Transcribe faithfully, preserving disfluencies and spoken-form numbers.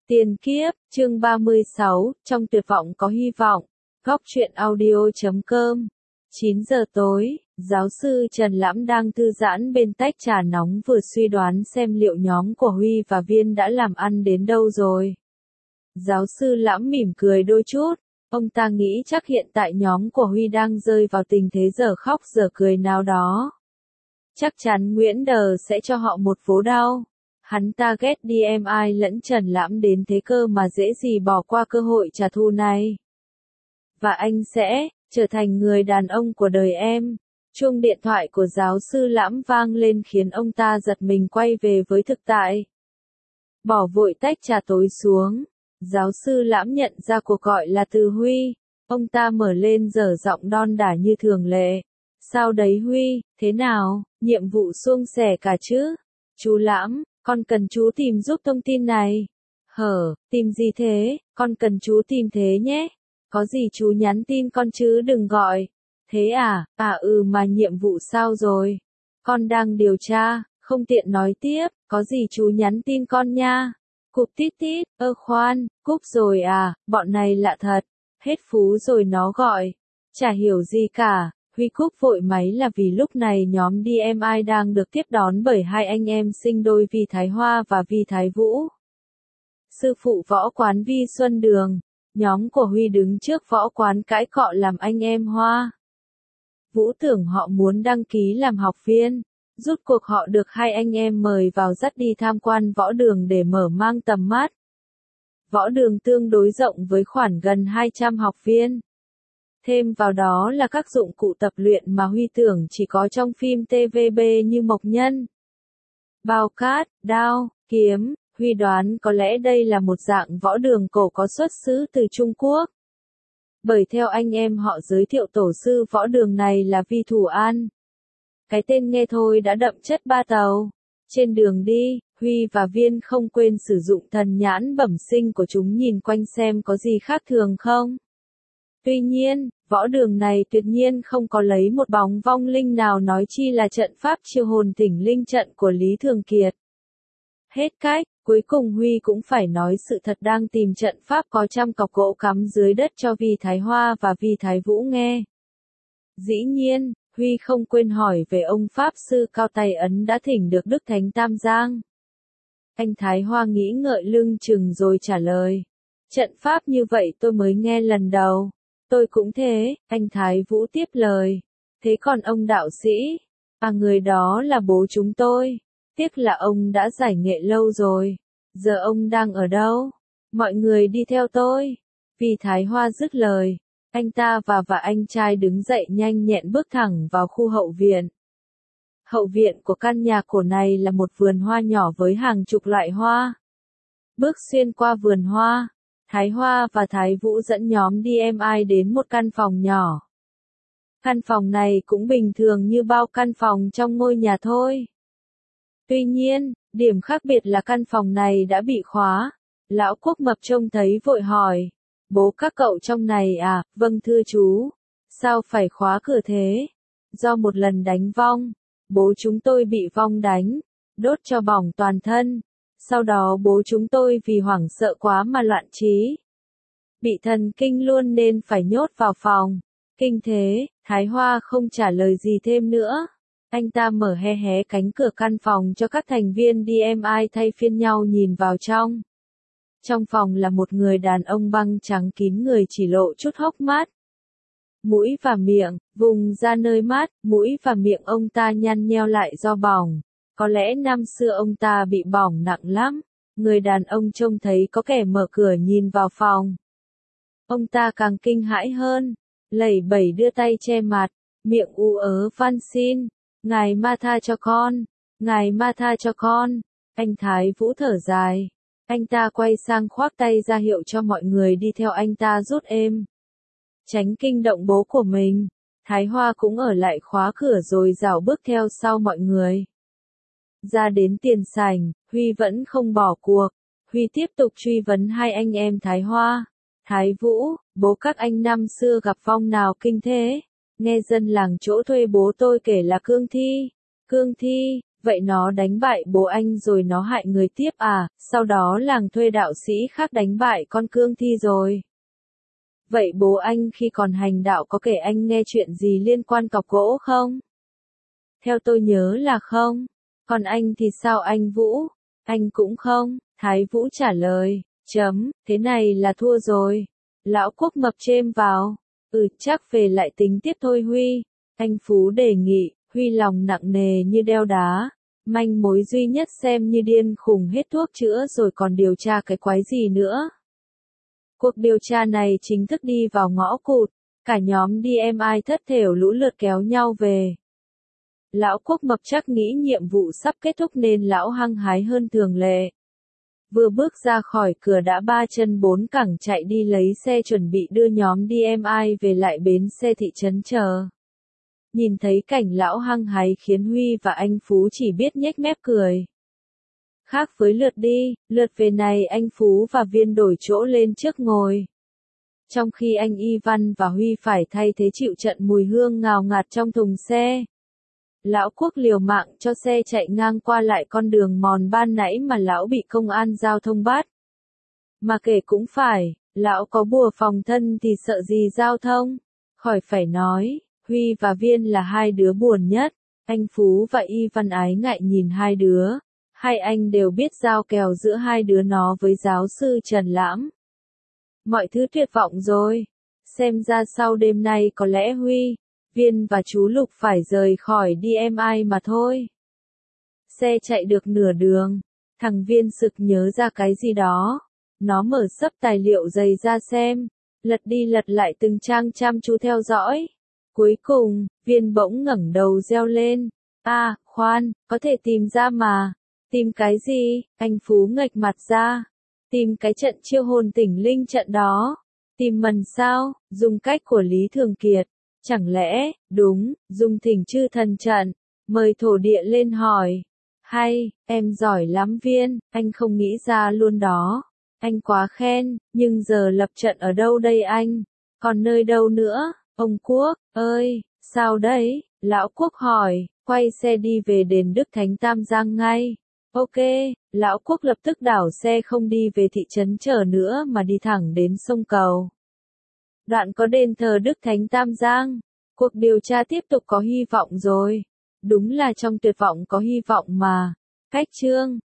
Tiền kiếp, chương ba mươi sáu, trong tuyệt vọng có hy vọng. Góc truyện audio chấm com. chín giờ tối, giáo sư Trần Lãm đang thư giãn bên tách trà nóng vừa suy đoán xem liệu nhóm của Huy và Viên đã làm ăn đến đâu rồi. Giáo sư Lãm mỉm cười đôi chút, ông ta nghĩ chắc hiện tại nhóm của Huy đang rơi vào tình thế giờ khóc giờ cười nào đó. Chắc chắn Nguyễn Đờ sẽ cho họ một vố đau. Hắn ta ghét đê em i lẫn Trần Lãm đến thế cơ mà dễ gì bỏ qua cơ hội trả thù này. Và anh sẽ trở thành người đàn ông của đời em. Chuông điện thoại của giáo sư Lãm vang lên khiến ông ta giật mình quay về với thực tại. Bỏ vội tách trà tối xuống. Giáo sư Lãm nhận ra cuộc gọi là từ Huy. Ông ta mở lên dở giọng đon đả như thường lệ. Sao đấy Huy, thế nào, nhiệm vụ suôn sẻ cả chứ? Chú Lãm, con cần chú tìm giúp thông tin này. Hở, tìm gì thế, con cần chú tìm thế nhé. Có gì chú nhắn tin con chứ đừng gọi. Thế à, à ừ mà nhiệm vụ sao rồi? Con đang điều tra, không tiện nói tiếp, có gì chú nhắn tin con nha. Cụp tít tít, ơ khoan, cúp rồi à, bọn này lạ thật. Hết phú rồi nó gọi. Chả hiểu gì cả. Huy cúp vội máy là vì lúc này nhóm đê em i đang được tiếp đón bởi hai anh em sinh đôi Vi Thái Hoa và Vi Thái Vũ. Sư phụ võ quán Vi Xuân Đường. Nhóm của Huy đứng trước võ quán cãi cọ làm anh em Hoa. Vũ tưởng họ muốn đăng ký làm học viên. Rút cuộc họ được hai anh em mời vào dắt đi tham quan võ đường để mở mang tầm mắt. Võ đường tương đối rộng với khoảng gần hai trăm học viên. Thêm vào đó là các dụng cụ tập luyện mà Huy tưởng chỉ có trong phim tê vê bê như mộc nhân, bao cát, đao, kiếm. Huy đoán có lẽ đây là một dạng võ đường cổ có xuất xứ từ Trung Quốc. Bởi theo anh em họ giới thiệu tổ sư võ đường này là Vi Thủ An. Cái tên nghe thôi đã đậm chất ba tàu. Trên đường đi, Huy và Viên không quên sử dụng thần nhãn bẩm sinh của chúng nhìn quanh xem có gì khác thường không. Tuy nhiên, võ đường này tuyệt nhiên không có lấy một bóng vong linh nào nói chi là trận pháp chiêu hồn thỉnh linh trận của Lý Thường Kiệt. Hết cách, cuối cùng Huy cũng phải nói sự thật đang tìm trận pháp có trăm cọc gỗ cắm dưới đất cho Vi Thái Hoa và Vi Thái Vũ nghe. Dĩ nhiên, Huy không quên hỏi về ông Pháp Sư Cao Tay Ấn đã thỉnh được Đức Thánh Tam Giang. Anh Thái Hoa nghĩ ngợi lưng chừng rồi trả lời. Trận pháp như vậy tôi mới nghe lần đầu. Tôi cũng thế, anh Thái Vũ tiếp lời. Thế còn ông đạo sĩ? À người đó là bố chúng tôi. Tiếc là ông đã giải nghệ lâu rồi. Giờ ông đang ở đâu? Mọi người đi theo tôi. Vì Thái Hoa dứt lời. Anh ta và và anh trai đứng dậy nhanh nhẹn bước thẳng vào khu hậu viện. Hậu viện của căn nhà cổ này là một vườn hoa nhỏ với hàng chục loại hoa. Bước xuyên qua vườn hoa. Thái Hoa và Thái Vũ dẫn nhóm đê em i đến một căn phòng nhỏ. Căn phòng này cũng bình thường như bao căn phòng trong ngôi nhà thôi. Tuy nhiên, điểm khác biệt là căn phòng này đã bị khóa. Lão Quốc Mập trông thấy vội hỏi. Bố các cậu trong này à? Vâng thưa chú. Sao phải khóa cửa thế? Do một lần đánh vong. Bố chúng tôi bị vong đánh. Đốt cho bỏng toàn thân. Sau đó bố chúng tôi vì hoảng sợ quá mà loạn trí. Bị thần kinh luôn nên phải nhốt vào phòng. Kinh thế, Thái Hoa không trả lời gì thêm nữa. Anh ta mở hé hé cánh cửa căn phòng cho các thành viên đê em i thay phiên nhau nhìn vào trong. Trong phòng là một người đàn ông băng trắng kín người chỉ lộ chút hốc mắt. Mũi và miệng, vùng ra nơi mát, mũi và miệng ông ta nhăn nheo lại do bỏng. Có lẽ năm xưa ông ta bị bỏng nặng lắm. Người đàn ông trông thấy có kẻ mở cửa nhìn vào phòng. Ông ta càng kinh hãi hơn. Lẩy bẩy đưa tay che mặt. Miệng u ớ van xin. Ngài ma tha cho con. Ngài ma tha cho con. Anh Thái Vũ thở dài. Anh ta quay sang khoác tay ra hiệu cho mọi người đi theo anh ta rút êm. Tránh kinh động bố của mình. Thái Hoa cũng ở lại khóa cửa rồi rảo bước theo sau mọi người. Ra đến tiền sảnh, Huy vẫn không bỏ cuộc. Huy tiếp tục truy vấn hai anh em Thái Hoa. Thái Vũ, bố các anh năm xưa gặp vong nào kinh thế? Nghe dân làng chỗ thuê bố tôi kể là Cương Thi. Cương Thi, Vậy nó đánh bại bố anh rồi nó hại người tiếp à, sau đó làng thuê đạo sĩ khác đánh bại con cương thi rồi. Vậy bố anh khi còn hành đạo có kể anh nghe chuyện gì liên quan cọc gỗ không? Theo tôi nhớ là không. Còn anh thì sao anh Vũ? Anh cũng không. Thái Vũ trả lời. Chấm, thế này là thua rồi. Lão Quốc mập chêm vào. Ừ, chắc về lại tính tiếp thôi Huy. Anh Phú đề nghị, Huy lòng nặng nề như đeo đá. Manh mối duy nhất xem như điên khùng hết thuốc chữa rồi còn điều tra cái quái gì nữa. Cuộc điều tra này chính thức đi vào ngõ cụt, cả nhóm đê em i thất thểu lũ lượt kéo nhau về. Lão Quốc mập chắc nghĩ nhiệm vụ sắp kết thúc nên lão hăng hái hơn thường lệ. Vừa bước ra khỏi cửa đã ba chân bốn cẳng chạy đi lấy xe chuẩn bị đưa nhóm đê em i về lại bến xe thị trấn chờ. Nhìn thấy cảnh lão hăng hái khiến Huy và anh Phú chỉ biết nhếch mép cười. Khác với lượt đi, lượt về này anh Phú và Viên đổi chỗ lên trước ngồi. Trong khi anh Ivan và Huy phải thay thế chịu trận mùi hương ngào ngạt trong thùng xe. Lão Quốc liều mạng cho xe chạy ngang qua lại con đường mòn ban nãy mà lão bị công an giao thông bắt. Mà kể cũng phải, lão có bùa phòng thân thì sợ gì giao thông. Khỏi phải nói, Huy và Viên là hai đứa buồn nhất. Anh Phú và Ivan ái ngại nhìn hai đứa. Hai anh đều biết giao kèo giữa hai đứa nó với giáo sư Trần Lãm. Mọi thứ tuyệt vọng rồi. Xem ra sau đêm nay có lẽ Huy, Viên và chú Lục phải rời khỏi đê em i mà thôi. Xe chạy được nửa đường, thằng Viên sực nhớ ra cái gì đó. Nó mở xấp tài liệu dày ra xem, lật đi lật lại từng trang chăm chú theo dõi. Cuối cùng, Viên bỗng ngẩng đầu reo lên. À, khoan, có thể tìm ra mà. Tìm cái gì? Anh Phú nghệch mặt ra. Tìm cái trận chiêu hồn tỉnh linh trận đó. Tìm mần sao? Dùng cách của Lý Thường Kiệt. Chẳng lẽ, đúng, dùng thỉnh chư thần trận. Mời thổ địa lên hỏi. Hay, em giỏi lắm Viên, anh không nghĩ ra luôn đó. Anh quá khen, nhưng giờ lập trận ở đâu đây anh? Còn nơi đâu nữa? Ông Quốc, ơi, sao đấy? Lão Quốc hỏi, quay xe đi về đền Đức Thánh Tam Giang ngay. Ok, Lão Quốc lập tức đảo xe không đi về thị trấn chờ nữa mà đi thẳng đến sông Cầu. Đoạn có đền thờ Đức Thánh Tam Giang. Cuộc điều tra tiếp tục có hy vọng rồi. Đúng là trong tuyệt vọng có hy vọng mà. Cách chương